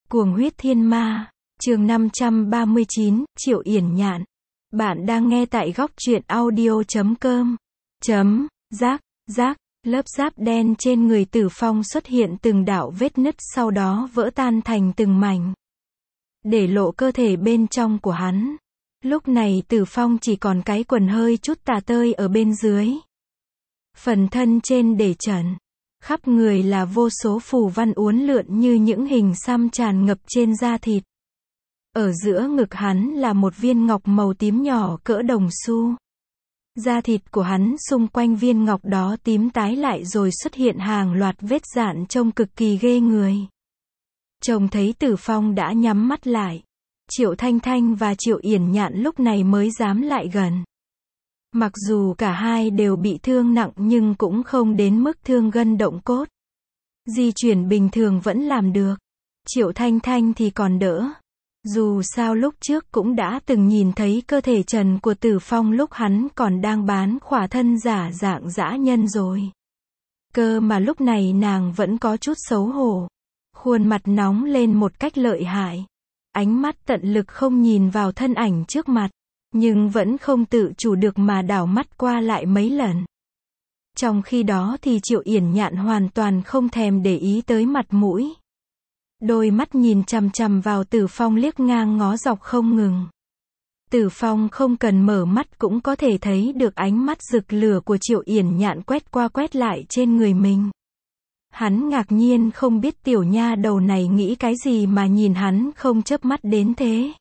Cuồng huyết thiên ma, chương 539, Triệu Yển Nhạn. Bạn đang nghe tại góc truyện audio.com. Rác, lớp giáp đen trên người Tử Phong xuất hiện từng đạo vết nứt sau đó vỡ tan thành từng mảnh, để lộ cơ thể bên trong của hắn. Lúc này Tử Phong chỉ còn cái quần hơi chút tà tơi ở bên dưới. Phần thân trên để trần. Khắp người là vô số phù văn uốn lượn như những hình xăm tràn ngập trên da thịt. Ở giữa ngực hắn là một viên ngọc màu tím nhỏ cỡ đồng xu. Da thịt của hắn xung quanh viên ngọc đó tím tái lại rồi xuất hiện hàng loạt vết rạn trông cực kỳ ghê người. Trông thấy Tử Phong đã nhắm mắt lại. Triệu Thanh Thanh và Triệu Yển Nhạn lúc này mới dám lại gần. Mặc dù cả hai đều bị thương nặng nhưng cũng không đến mức thương gân động cốt. Di chuyển bình thường vẫn làm được. Triệu Thanh Thanh thì còn đỡ. Dù sao lúc trước cũng đã từng nhìn thấy cơ thể trần của Tử Phong lúc hắn còn đang bán khỏa thân giả dạng dã nhân rồi. Cơ mà lúc này nàng vẫn có chút xấu hổ. Khuôn mặt nóng lên một cách lợi hại. Ánh mắt tận lực không nhìn vào thân ảnh trước mặt. Nhưng vẫn không tự chủ được mà đảo mắt qua lại mấy lần. Trong khi đó thì Triệu Yển Nhạn hoàn toàn không thèm để ý tới mặt mũi. Đôi mắt nhìn chằm chằm vào Tử Phong liếc ngang ngó dọc không ngừng. Tử Phong không cần mở mắt cũng có thể thấy được ánh mắt rực lửa của Triệu Yển Nhạn quét qua quét lại trên người mình. Hắn ngạc nhiên không biết tiểu nha đầu này nghĩ cái gì mà nhìn hắn không chớp mắt đến thế.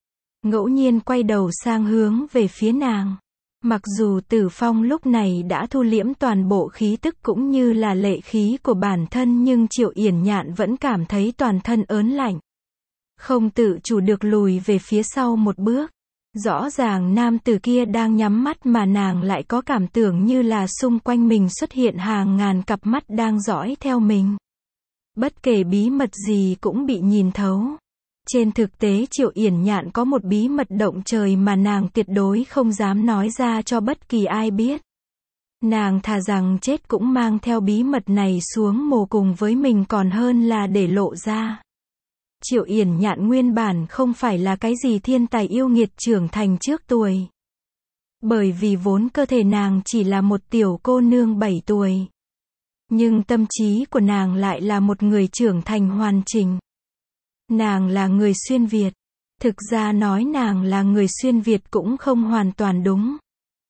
Ngẫu nhiên quay đầu sang hướng về phía nàng. Mặc dù Tử Phong lúc này đã thu liễm toàn bộ khí tức cũng như là lệ khí của bản thân nhưng Triệu Yển Nhạn vẫn cảm thấy toàn thân ớn lạnh. Không tự chủ được lùi về phía sau một bước. Rõ ràng nam tử kia đang nhắm mắt mà nàng lại có cảm tưởng như là xung quanh mình xuất hiện hàng ngàn cặp mắt đang dõi theo mình. Bất kể bí mật gì cũng bị nhìn thấu. Trên thực tế Triệu Yển Nhạn có một bí mật động trời mà nàng tuyệt đối không dám nói ra cho bất kỳ ai biết. Nàng thà rằng chết cũng mang theo bí mật này xuống mồ cùng với mình còn hơn là để lộ ra. Triệu Yển Nhạn nguyên bản không phải là cái gì thiên tài yêu nghiệt trưởng thành trước tuổi. Bởi vì vốn cơ thể nàng chỉ là một tiểu cô nương 7 tuổi. Nhưng tâm trí của nàng lại là một người trưởng thành hoàn chỉnh. Nàng là người xuyên Việt. Thực ra nói nàng là người xuyên Việt cũng không hoàn toàn đúng.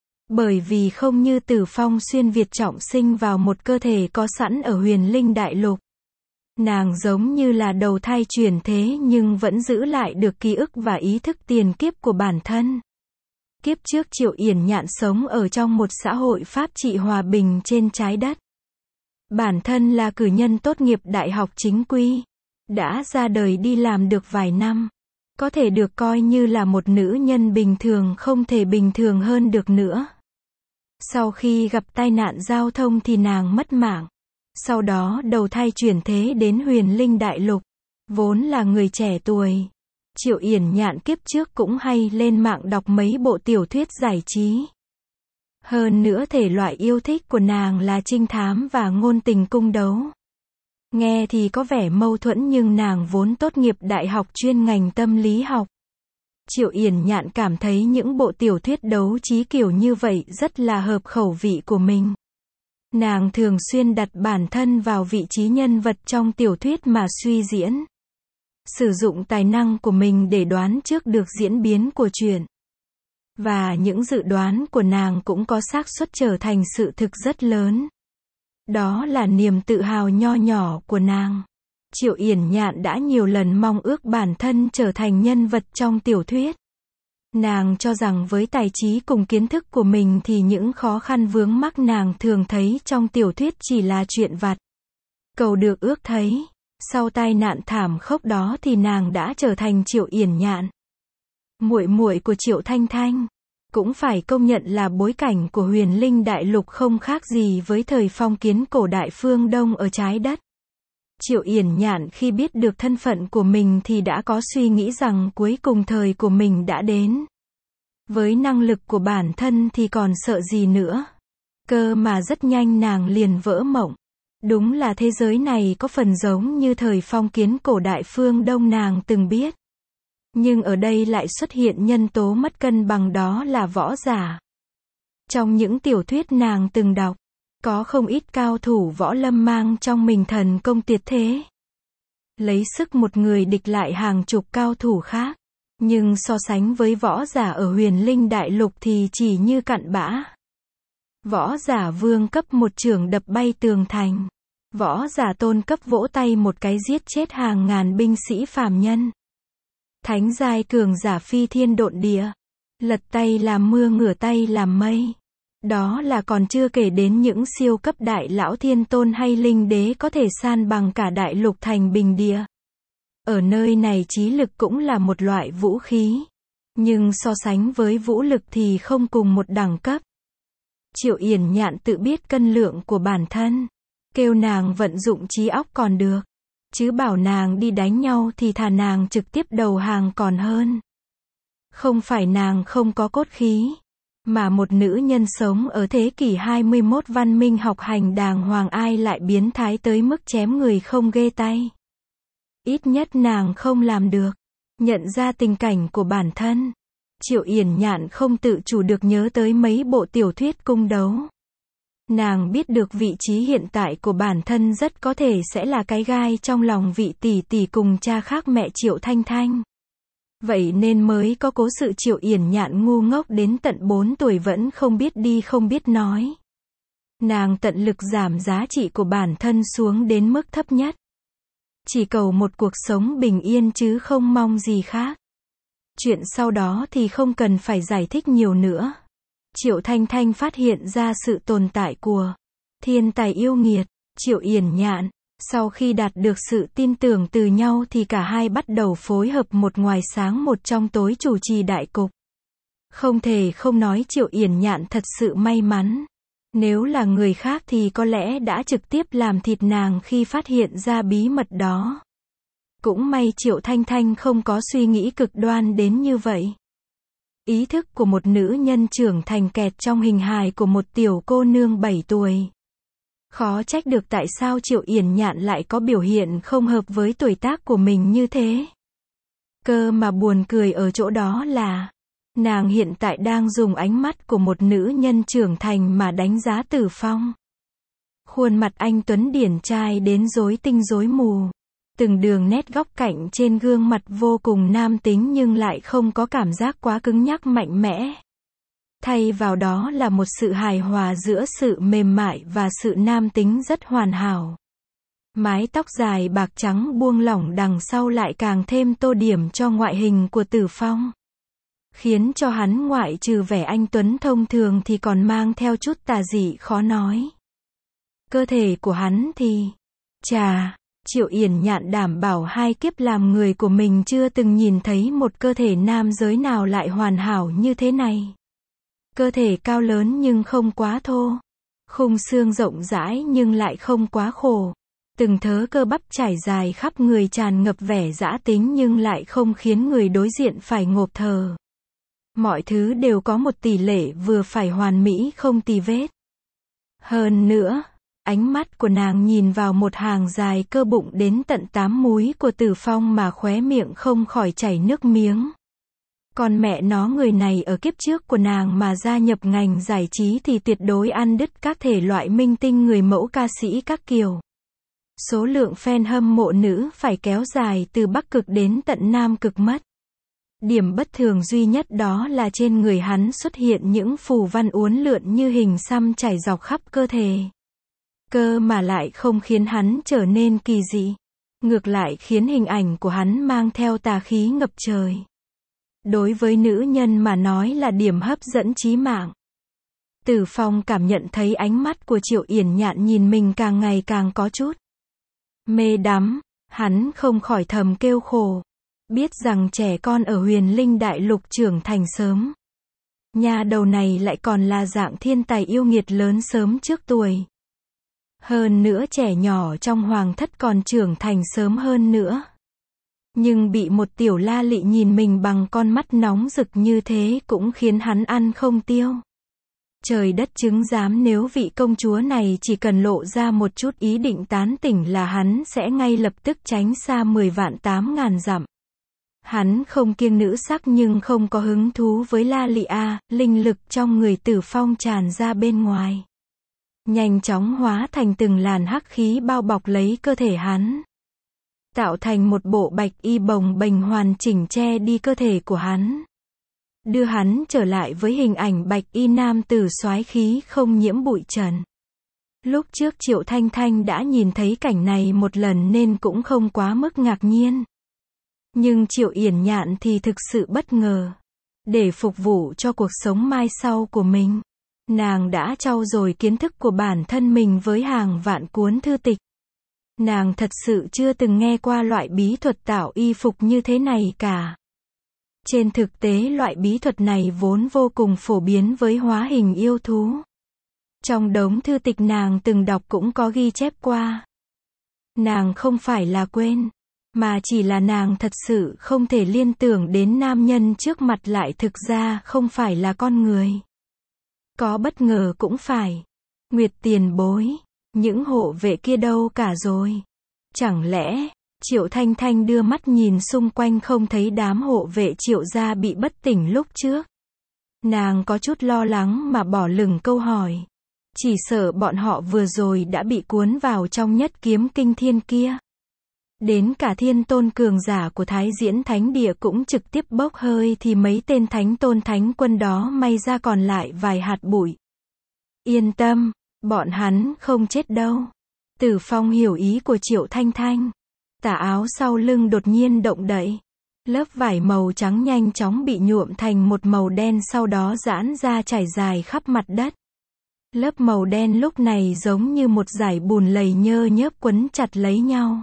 Bởi vì không như Tử Phong xuyên Việt trọng sinh vào một cơ thể có sẵn ở Huyền Linh Đại Lục. Nàng giống như là đầu thai chuyển thế nhưng vẫn giữ lại được ký ức và ý thức tiền kiếp của bản thân. Kiếp trước Triệu Yển Nhạn sống ở trong một xã hội pháp trị hòa bình trên trái đất. Bản thân là cử nhân tốt nghiệp đại học chính quy. Đã ra đời đi làm được vài năm. Có thể được coi như là một nữ nhân bình thường không thể bình thường hơn được nữa. Sau khi gặp tai nạn giao thông thì nàng mất mạng. Sau đó đầu thai chuyển thế đến Huyền Linh Đại Lục. Vốn là người trẻ tuổi. Triệu Yển Nhạn kiếp trước cũng hay lên mạng đọc mấy bộ tiểu thuyết giải trí. Hơn nữa thể loại yêu thích của nàng là trinh thám và ngôn tình cung đấu. Nghe thì có vẻ mâu thuẫn nhưng nàng vốn tốt nghiệp đại học chuyên ngành tâm lý học. Triệu Yển Nhạn cảm thấy những bộ tiểu thuyết đấu trí kiểu như vậy rất là hợp khẩu vị của mình. Nàng thường xuyên đặt bản thân vào vị trí nhân vật trong tiểu thuyết mà suy diễn. Sử dụng tài năng của mình để đoán trước được diễn biến của chuyện. Và những dự đoán của nàng cũng có xác suất trở thành sự thực rất lớn. Đó là niềm tự hào nho nhỏ của nàng. Triệu Yển Nhạn đã nhiều lần mong ước bản thân trở thành nhân vật trong tiểu thuyết. Nàng cho rằng với tài trí cùng kiến thức của mình thì những khó khăn vướng mắc nàng thường thấy trong tiểu thuyết chỉ là chuyện vặt. Cầu được ước thấy. Sau tai nạn thảm khốc đó thì nàng đã trở thành Triệu Yển Nhạn. Muội muội của Triệu Thanh Thanh. Cũng phải công nhận là bối cảnh của Huyền Linh Đại Lục không khác gì với thời phong kiến cổ đại phương Đông ở trái đất. Triệu Yển Nhạn khi biết được thân phận của mình thì đã có suy nghĩ rằng cuối cùng thời của mình đã đến. Với năng lực của bản thân thì còn sợ gì nữa. Cơ mà rất nhanh nàng liền vỡ mộng. Đúng là thế giới này có phần giống như thời phong kiến cổ đại phương Đông nàng từng biết. Nhưng ở đây lại xuất hiện nhân tố mất cân bằng, đó là võ giả. Trong những tiểu thuyết nàng từng đọc, có không ít cao thủ võ lâm mang trong mình thần công tuyệt thế. Lấy sức một người địch lại hàng chục cao thủ khác. Nhưng so sánh với võ giả ở Huyền Linh Đại Lục thì chỉ như cặn bã. Võ giả vương cấp một chưởng đập bay tường thành. Võ giả tôn cấp vỗ tay một cái giết chết hàng ngàn binh sĩ phàm nhân. Thánh giai cường giả phi thiên độn địa. Lật tay làm mưa, ngửa tay làm mây. Đó là còn chưa kể đến những siêu cấp đại lão thiên tôn hay linh đế có thể san bằng cả đại lục thành bình địa. Ở nơi này trí lực cũng là một loại vũ khí. Nhưng so sánh với vũ lực thì không cùng một đẳng cấp. Triệu Yển Nhạn tự biết cân lượng của bản thân. Kêu nàng vận dụng trí óc còn được. Chứ bảo nàng đi đánh nhau thì thà nàng trực tiếp đầu hàng còn hơn. Không phải nàng không có cốt khí. Mà một nữ nhân sống ở thế kỷ 21 văn minh học hành đàng hoàng ai lại biến thái tới mức chém người không ghê tay. Ít nhất nàng không làm được. Nhận ra tình cảnh của bản thân. Triệu Yển Nhạn không tự chủ được nhớ tới mấy bộ tiểu thuyết cung đấu. Nàng biết được vị trí hiện tại của bản thân rất có thể sẽ là cái gai trong lòng vị tỷ tỷ cùng cha khác mẹ Triệu Thanh Thanh. Vậy nên mới có cố sự Triệu Yển Nhạn ngu ngốc đến tận 4 tuổi vẫn không biết đi không biết nói. Nàng tận lực giảm giá trị của bản thân xuống đến mức thấp nhất. Chỉ cầu một cuộc sống bình yên chứ không mong gì khác. Chuyện sau đó thì không cần phải giải thích nhiều nữa. Triệu Thanh Thanh phát hiện ra sự tồn tại của thiên tài yêu nghiệt, Triệu Yển Nhạn. Sau khi đạt được sự tin tưởng từ nhau thì cả hai bắt đầu phối hợp một ngoài sáng một trong tối chủ trì đại cục. Không thể không nói Triệu Yển Nhạn thật sự may mắn. Nếu là người khác thì có lẽ đã trực tiếp làm thịt nàng khi phát hiện ra bí mật đó. Cũng may Triệu Thanh Thanh không có suy nghĩ cực đoan đến như vậy. Ý thức của một nữ nhân trưởng thành kẹt trong hình hài của một tiểu cô nương 7 tuổi. Khó trách được tại sao Triệu Yển Nhạn lại có biểu hiện không hợp với tuổi tác của mình như thế. Cơ mà buồn cười ở chỗ đó là, nàng hiện tại đang dùng ánh mắt của một nữ nhân trưởng thành mà đánh giá Tử Phong. Khuôn mặt anh tuấn điển trai đến rối tinh rối mù. Từng đường nét góc cạnh trên gương mặt vô cùng nam tính nhưng lại không có cảm giác quá cứng nhắc mạnh mẽ. Thay vào đó là một sự hài hòa giữa sự mềm mại và sự nam tính rất hoàn hảo. Mái tóc dài bạc trắng buông lỏng đằng sau lại càng thêm tô điểm cho ngoại hình của Tử Phong. Khiến cho hắn ngoại trừ vẻ anh tuấn thông thường thì còn mang theo chút tà dị khó nói. Cơ thể của hắn thì, chà, Triệu Yển Nhạn đảm bảo 2 kiếp làm người của mình chưa từng nhìn thấy một cơ thể nam giới nào lại hoàn hảo như thế này. Cơ thể cao lớn nhưng không quá thô. Khung xương rộng rãi nhưng lại không quá khổ. Từng thớ cơ bắp trải dài khắp người tràn ngập vẻ dã tính nhưng lại không khiến người đối diện phải ngộp thở. Mọi thứ đều có một tỷ lệ vừa phải hoàn mỹ không tì vết. Hơn nữa, ánh mắt của nàng nhìn vào một hàng dài cơ bụng đến tận 8 múi của Tử Phong mà khóe miệng không khỏi chảy nước miếng. Còn mẹ nó người này ở kiếp trước của nàng mà gia nhập ngành giải trí thì tuyệt đối ăn đứt các thể loại minh tinh người mẫu ca sĩ các kiểu. Số lượng fan hâm mộ nữ phải kéo dài từ Bắc Cực đến tận Nam Cực mất. Điểm bất thường duy nhất đó là trên người hắn xuất hiện những phù văn uốn lượn như hình xăm chảy dọc khắp cơ thể. Cơ mà lại không khiến hắn trở nên kỳ dị. Ngược lại khiến hình ảnh của hắn mang theo tà khí ngập trời. Đối với nữ nhân mà nói là điểm hấp dẫn chí mạng. Tử Phong cảm nhận thấy ánh mắt của Triệu Yển Nhạn nhìn mình càng ngày càng có chút mê đắm, hắn không khỏi thầm kêu khổ. Biết rằng trẻ con ở Huyền Linh Đại Lục trưởng thành sớm. Nhà đầu này lại còn là dạng thiên tài yêu nghiệt lớn sớm trước tuổi. Hơn nữa trẻ nhỏ trong hoàng thất còn trưởng thành sớm hơn nữa. Nhưng bị một tiểu la lị nhìn mình bằng con mắt nóng rực như thế cũng khiến hắn ăn không tiêu. Trời đất chứng giám, nếu vị công chúa này chỉ cần lộ ra một chút ý định tán tỉnh là hắn sẽ ngay lập tức tránh xa 10 vạn 8.000 dặm. Hắn không kiêng nữ sắc nhưng không có hứng thú với La Lị A, linh lực trong người Tử Phong tràn ra bên ngoài. Nhanh chóng hóa thành từng làn hắc khí bao bọc lấy cơ thể hắn. Tạo thành một bộ bạch y bồng bềnh hoàn chỉnh che đi cơ thể của hắn. Đưa hắn trở lại với hình ảnh bạch y nam tử soái khí không nhiễm bụi trần. Lúc trước Triệu Thanh Thanh đã nhìn thấy cảnh này một lần nên cũng không quá mức ngạc nhiên. Nhưng Triệu Yển Nhạn thì thực sự bất ngờ. Để phục vụ cho cuộc sống mai sau của mình, nàng đã trau dồi kiến thức của bản thân mình với hàng vạn cuốn thư tịch. Nàng thật sự chưa từng nghe qua loại bí thuật tạo y phục như thế này cả. Trên thực tế loại bí thuật này vốn vô cùng phổ biến với hóa hình yêu thú. Trong đống thư tịch nàng từng đọc cũng có ghi chép qua. Nàng không phải là quên, mà chỉ là nàng thật sự không thể liên tưởng đến nam nhân trước mặt lại thực ra không phải là con người. Có bất ngờ cũng phải. Nguyệt tiền bối, những hộ vệ kia đâu cả rồi? Chẳng lẽ, Triệu Thanh Thanh đưa mắt nhìn xung quanh không thấy đám hộ vệ Triệu gia bị bất tỉnh lúc trước. Nàng có chút lo lắng mà bỏ lửng câu hỏi. Chỉ sợ bọn họ vừa rồi đã bị cuốn vào trong nhất kiếm kinh thiên kia. Đến cả thiên tôn cường giả của Thái Diễn Thánh Địa cũng trực tiếp bốc hơi thì mấy tên thánh tôn thánh quân đó may ra còn lại vài hạt bụi. Yên tâm, bọn hắn không chết đâu. Tử Phong hiểu ý của Triệu Thanh Thanh. Tà áo sau lưng đột nhiên động đậy. Lớp vải màu trắng nhanh chóng bị nhuộm thành một màu đen sau đó giãn ra trải dài khắp mặt đất. Lớp màu đen lúc này giống như một dải bùn lầy nhơ nhớp quấn chặt lấy nhau.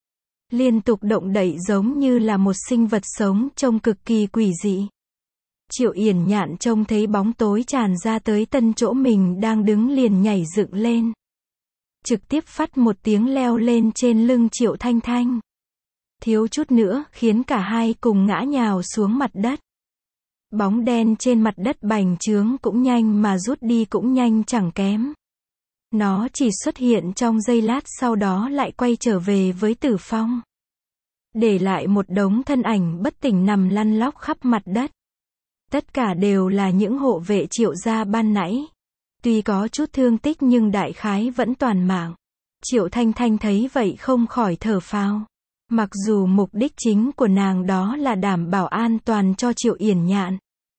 Liên tục động đậy giống như là một sinh vật sống trông cực kỳ quỷ dị. Triệu Yển Nhạn trông thấy bóng tối tràn ra tới tân chỗ mình đang đứng liền nhảy dựng lên. Trực tiếp phắt một tiếng leo lên trên lưng Triệu Thanh Thanh. Thiếu chút nữa khiến cả hai cùng ngã nhào xuống mặt đất. Bóng đen trên mặt đất bành trướng cũng nhanh mà rút đi cũng nhanh chẳng kém. Nó chỉ xuất hiện trong giây lát sau đó lại quay trở về với Tử Phong. Để lại một đống thân ảnh bất tỉnh nằm lăn lóc khắp mặt đất. Tất cả đều là những hộ vệ Triệu gia ban nãy. Tuy có chút thương tích nhưng đại khái vẫn toàn mạng. Triệu Thanh Thanh thấy vậy không khỏi thở phào. Mặc dù mục đích chính của nàng đó là đảm bảo an toàn cho Triệu Yển Nhạn.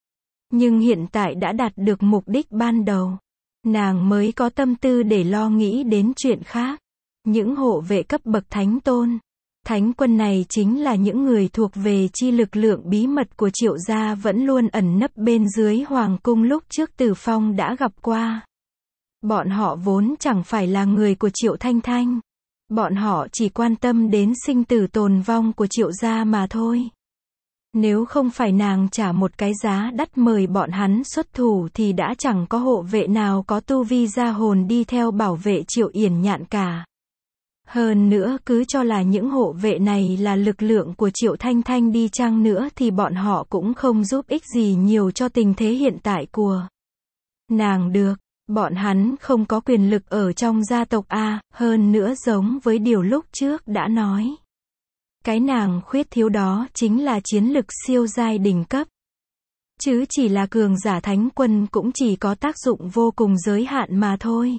Nhưng hiện tại đã đạt được mục đích ban đầu. Nàng mới có tâm tư để lo nghĩ đến chuyện khác. Những hộ vệ cấp bậc thánh tôn, thánh quân này chính là những người thuộc về chi lực lượng bí mật của Triệu gia vẫn luôn ẩn nấp bên dưới hoàng cung lúc trước Tử Phong đã gặp qua. Bọn họ vốn chẳng phải là người của Triệu Thanh Thanh. Bọn họ chỉ quan tâm đến sinh tử tồn vong của Triệu gia mà thôi. Nếu không phải nàng trả một cái giá đắt mời bọn hắn xuất thủ thì đã chẳng có hộ vệ nào có tu vi gia hồn đi theo bảo vệ Triệu Yển Nhạn cả. Hơn nữa cứ cho là những hộ vệ này là lực lượng của Triệu Thanh Thanh đi chăng nữa thì bọn họ cũng không giúp ích gì nhiều cho tình thế hiện tại của nàng được. Bọn hắn không có quyền lực ở trong gia tộc A, hơn nữa giống với điều lúc trước đã nói. Cái nàng khuyết thiếu đó chính là chiến lực siêu giai đỉnh cấp. Chứ chỉ là cường giả thánh quân cũng chỉ có tác dụng vô cùng giới hạn mà thôi.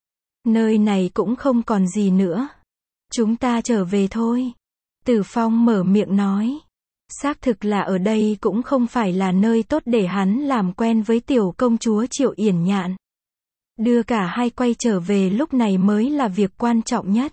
Nơi này cũng không còn gì nữa. Chúng ta trở về thôi. Tử Phong mở miệng nói. Xác thực là ở đây cũng không phải là nơi tốt để hắn làm quen với tiểu công chúa Triệu Yển Nhạn. Đưa cả hai quay trở về lúc này mới là việc quan trọng nhất.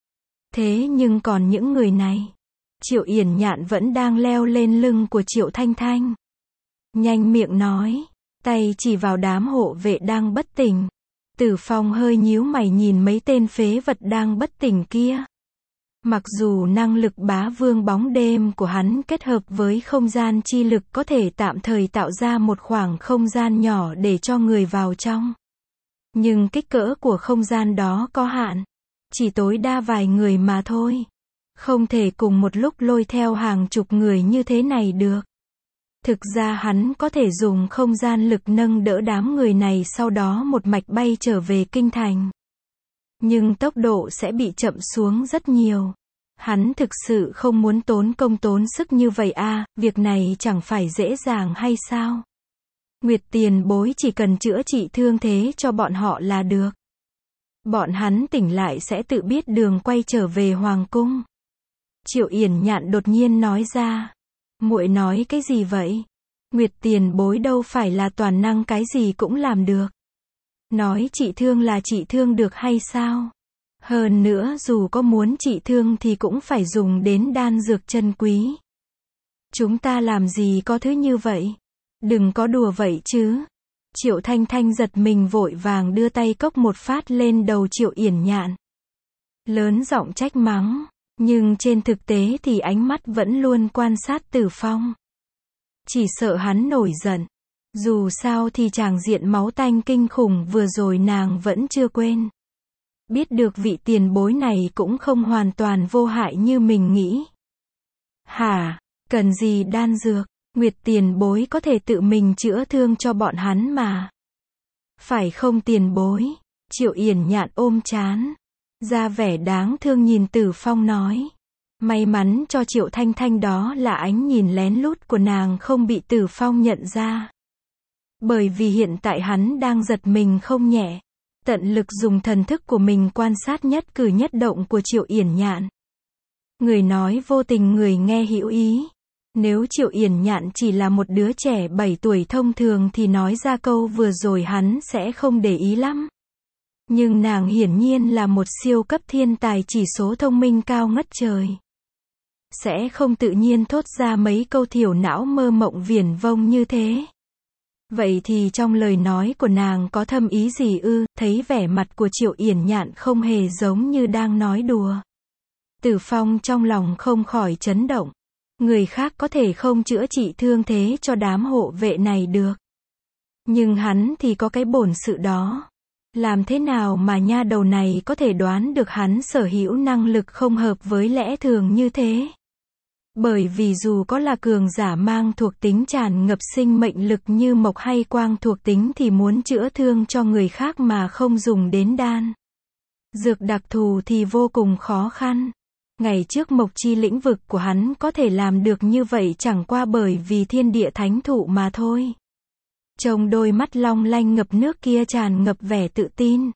Thế nhưng còn những người này. Triệu Yển Nhạn vẫn đang leo lên lưng của Triệu Thanh Thanh. Nhanh miệng nói. Tay chỉ vào đám hộ vệ đang bất tỉnh. Tử Phong hơi nhíu mày nhìn mấy tên phế vật đang bất tỉnh kia. Mặc dù năng lực bá vương bóng đêm của hắn kết hợp với không gian chi lực có thể tạm thời tạo ra một khoảng không gian nhỏ để cho người vào trong. Nhưng kích cỡ của không gian đó có hạn. Chỉ tối đa vài người mà thôi. Không thể cùng một lúc lôi theo hàng chục người như thế này được. Thực ra hắn có thể dùng không gian lực nâng đỡ đám người này sau đó một mạch bay trở về kinh thành. Nhưng tốc độ sẽ bị chậm xuống rất nhiều. Hắn thực sự không muốn tốn công tốn sức như vậy à, việc này chẳng phải dễ dàng hay sao? Nguyệt tiền bối chỉ cần chữa trị thương thế cho bọn họ là được. Bọn hắn tỉnh lại sẽ tự biết đường quay trở về hoàng cung. Triệu Yển Nhạn đột nhiên nói ra. Muội nói cái gì vậy? Nguyệt tiền bối đâu phải là toàn năng cái gì cũng làm được. Nói trị thương là trị thương được hay sao? Hơn nữa dù có muốn trị thương thì cũng phải dùng đến đan dược chân quý. Chúng ta làm gì có thứ như vậy? Đừng có đùa vậy chứ. Triệu Thanh Thanh giật mình vội vàng đưa tay cốc một phát lên đầu Triệu Yển Nhạn. Lớn giọng trách mắng. Nhưng trên thực tế thì ánh mắt vẫn luôn quan sát Tử Phong. Chỉ sợ hắn nổi giận. Dù sao thì tràng diện máu tanh kinh khủng vừa rồi nàng vẫn chưa quên. Biết được vị tiền bối này cũng không hoàn toàn vô hại như mình nghĩ. Hả? Cần gì đan dược? Nguyệt tiền bối có thể tự mình chữa thương cho bọn hắn mà. Phải không tiền bối? Triệu Yển Nhạn ôm trán. Ra vẻ đáng thương nhìn Tử Phong nói. May mắn cho Triệu Thanh Thanh đó là ánh nhìn lén lút của nàng không bị Tử Phong nhận ra. Bởi vì hiện tại hắn đang giật mình không nhẹ. Tận lực dùng thần thức của mình quan sát nhất cử nhất động của Triệu Yển Nhạn. Người nói vô tình người nghe hữu ý. Nếu Triệu Yển Nhạn chỉ là một đứa trẻ 7 tuổi thông thường thì nói ra câu vừa rồi hắn sẽ không để ý lắm. Nhưng nàng hiển nhiên là một siêu cấp thiên tài chỉ số thông minh cao ngất trời. Sẽ không tự nhiên thốt ra mấy câu thiểu não mơ mộng viển vông như thế. Vậy thì trong lời nói của nàng có thâm ý gì ư? Thấy vẻ mặt của Triệu Yển Nhạn không hề giống như đang nói đùa. Tử Phong trong lòng không khỏi chấn động. Người khác có thể không chữa trị thương thế cho đám hộ vệ này được. Nhưng hắn thì có cái bổn sự đó. Làm thế nào mà nha đầu này có thể đoán được hắn sở hữu năng lực không hợp với lẽ thường như thế? Bởi vì dù có là cường giả mang thuộc tính tràn ngập sinh mệnh lực như mộc hay quang thuộc tính thì muốn chữa thương cho người khác mà không dùng đến đan dược đặc thù thì vô cùng khó khăn. Ngày trước mộc chi lĩnh vực của hắn có thể làm được như vậy chẳng qua bởi vì thiên địa thánh thụ mà thôi. Trong đôi mắt long lanh ngập nước kia tràn ngập vẻ tự tin.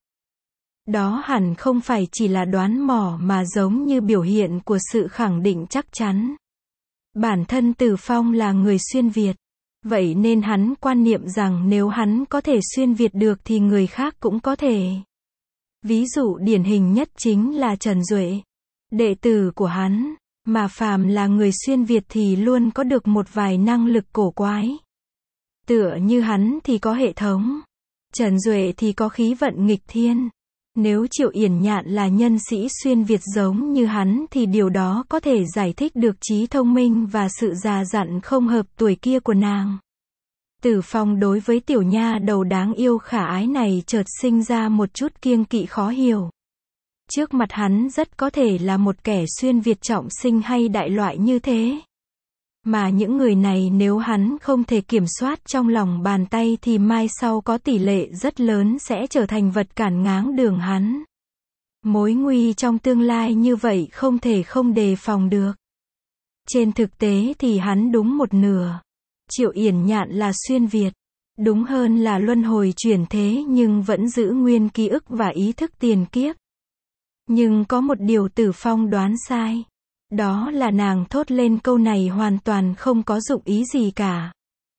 Đó hẳn không phải chỉ là đoán mò mà giống như biểu hiện của sự khẳng định chắc chắn. Bản thân Tử Phong là người xuyên Việt. Vậy nên hắn quan niệm rằng nếu hắn có thể xuyên Việt được thì người khác cũng có thể. Ví dụ điển hình nhất chính là Trần Duệ. Đệ tử của hắn, mà phàm là người xuyên Việt thì luôn có được một vài năng lực cổ quái. Tựa như hắn thì có hệ thống. Trần Duệ thì có khí vận nghịch thiên. Nếu Triệu Yển Nhạn là nhân sĩ xuyên Việt giống như hắn thì điều đó có thể giải thích được trí thông minh và sự già dặn không hợp tuổi kia của nàng. Tử Phong đối với tiểu nha đầu đáng yêu khả ái này chợt sinh ra một chút kiêng kỵ khó hiểu. Trước mặt hắn rất có thể là một kẻ xuyên Việt trọng sinh hay đại loại như thế. Mà những người này nếu hắn không thể kiểm soát trong lòng bàn tay thì mai sau có tỷ lệ rất lớn sẽ trở thành vật cản ngáng đường hắn. Mối nguy trong tương lai như vậy không thể không đề phòng được. Trên thực tế thì hắn đúng một nửa. Triệu Yển Nhạn là xuyên Việt. Đúng hơn là luân hồi chuyển thế nhưng vẫn giữ nguyên ký ức và ý thức tiền kiếp. Nhưng có một điều Tử Phong đoán sai. Đó là nàng thốt lên câu này hoàn toàn không có dụng ý gì cả.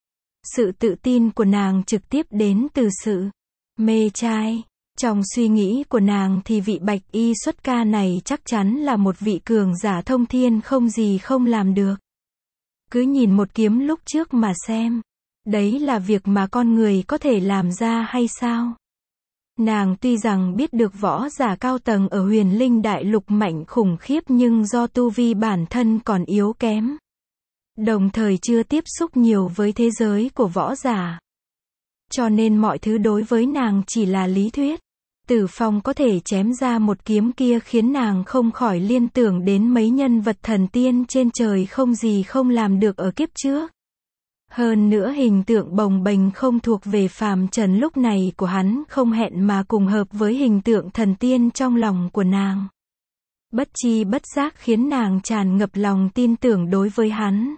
Sự tự tin của nàng trực tiếp đến từ sự mê trai. Trong suy nghĩ của nàng thì vị bạch y xuất ca này chắc chắn là một vị cường giả thông thiên không gì không làm được. Cứ nhìn một kiếm lúc trước mà xem. Đấy là việc mà con người có thể làm ra hay sao? Nàng tuy rằng biết được võ giả cao tầng ở Huyền Linh Đại Lục mạnh khủng khiếp nhưng do tu vi bản thân còn yếu kém. Đồng thời chưa tiếp xúc nhiều với thế giới của võ giả. Cho nên mọi thứ đối với nàng chỉ là lý thuyết. Tử Phong có thể chém ra một kiếm kia khiến nàng không khỏi liên tưởng đến mấy nhân vật thần tiên trên trời không gì không làm được ở kiếp trước. Hơn nữa hình tượng bồng bềnh không thuộc về phàm trần lúc này của hắn không hẹn mà cùng hợp với hình tượng thần tiên trong lòng của nàng. Bất chi bất giác khiến nàng tràn ngập lòng tin tưởng đối với hắn.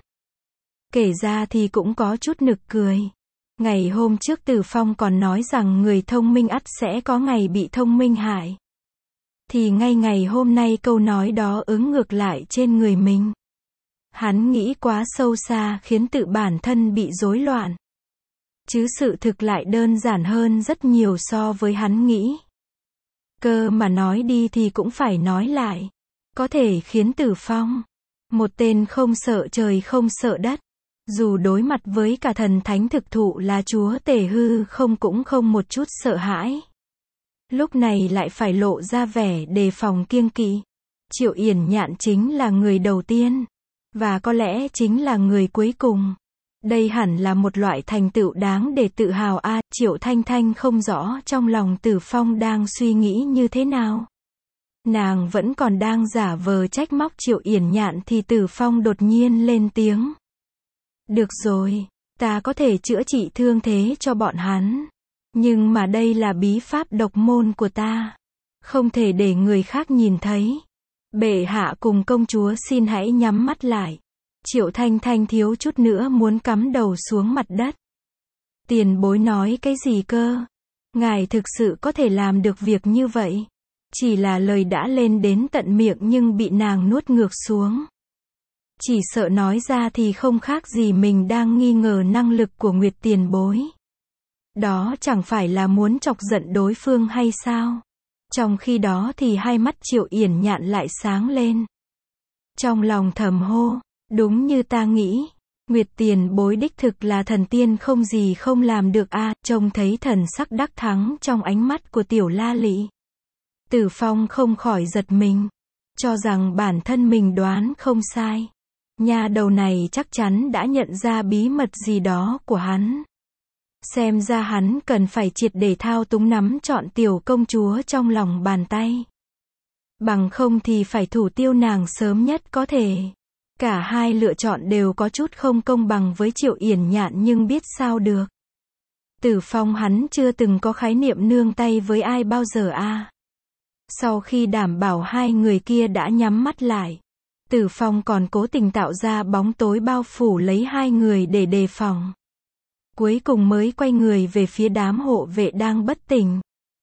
Kể ra thì cũng có chút nực cười. Ngày hôm trước Tử Phong còn nói rằng người thông minh ắt sẽ có ngày bị thông minh hại. Thì ngay ngày hôm nay câu nói đó ứng ngược lại trên người mình. Hắn nghĩ quá sâu xa khiến tự bản thân bị rối loạn. Chứ sự thực lại đơn giản hơn rất nhiều so với hắn nghĩ. Cơ mà nói đi thì cũng phải nói lại. Có thể khiến Tử Phong, một tên không sợ trời không sợ đất, dù đối mặt với cả thần thánh thực thụ là chúa tể hư không cũng không một chút sợ hãi. Lúc này lại phải lộ ra vẻ đề phòng kiêng kỵ. Triệu Yển Nhạn chính là người đầu tiên. Và có lẽ chính là người cuối cùng. Đây hẳn là một loại thành tựu đáng để tự hào a. Triệu Thanh Thanh không rõ trong lòng Tử Phong đang suy nghĩ như thế nào. Nàng vẫn còn đang giả vờ trách móc Triệu Yển Nhạn thì Tử Phong đột nhiên lên tiếng. Được rồi, ta có thể chữa trị thương thế cho bọn hắn. Nhưng mà đây là bí pháp độc môn của ta. Không thể để người khác nhìn thấy. Bệ hạ cùng công chúa xin hãy nhắm mắt lại. Triệu Thanh Thanh thiếu chút nữa muốn cắm đầu xuống mặt đất. Tiền bối nói cái gì cơ? Ngài thực sự có thể làm được việc như vậy? Chỉ là lời đã lên đến tận miệng nhưng bị nàng nuốt ngược xuống. Chỉ sợ nói ra thì không khác gì mình đang nghi ngờ năng lực của Nguyệt tiền bối. Đó chẳng phải là muốn chọc giận đối phương hay sao? Trong khi đó thì hai mắt Triệu Yển Nhạn lại sáng lên. Trong lòng thầm hô, đúng như ta nghĩ, Nguyệt tiền bối đích thực là thần tiên không gì không làm được a. Trông thấy thần sắc đắc thắng trong ánh mắt của Tiểu La Lị. Tử Phong không khỏi giật mình, cho rằng bản thân mình đoán không sai. Nha đầu này chắc chắn đã nhận ra bí mật gì đó của hắn. Xem ra hắn cần phải triệt để thao túng nắm trọn tiểu công chúa trong lòng bàn tay. Bằng không thì phải thủ tiêu nàng sớm nhất có thể. Cả hai lựa chọn đều có chút không công bằng với Triệu Yển Nhạn nhưng biết sao được. Tử Phong hắn chưa từng có khái niệm nương tay với ai bao giờ a. Sau khi đảm bảo hai người kia đã nhắm mắt lại, Tử Phong còn cố tình tạo ra bóng tối bao phủ lấy hai người để đề phòng. Cuối cùng mới quay người về phía đám hộ vệ đang bất tỉnh.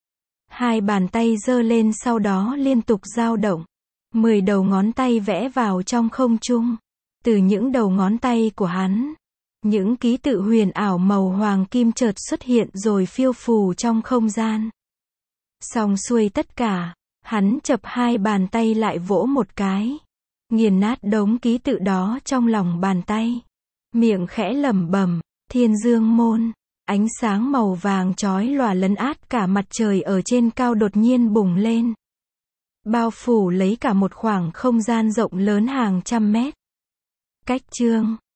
Hai bàn tay giơ lên sau đó liên tục dao động. 10 đầu ngón tay vẽ vào trong không trung. Từ những đầu ngón tay của hắn, những ký tự huyền ảo màu hoàng kim chợt xuất hiện rồi phiêu phù trong không gian. Xong xuôi tất cả, hắn chập hai bàn tay lại vỗ một cái. Nghiền nát đống ký tự đó trong lòng bàn tay. Miệng khẽ lẩm bẩm, Thiên Dương môn. Ánh sáng màu vàng chói lòa lấn át cả mặt trời ở trên cao đột nhiên bùng lên. Bao phủ lấy cả một khoảng không gian rộng lớn hàng trăm mét. Cách chương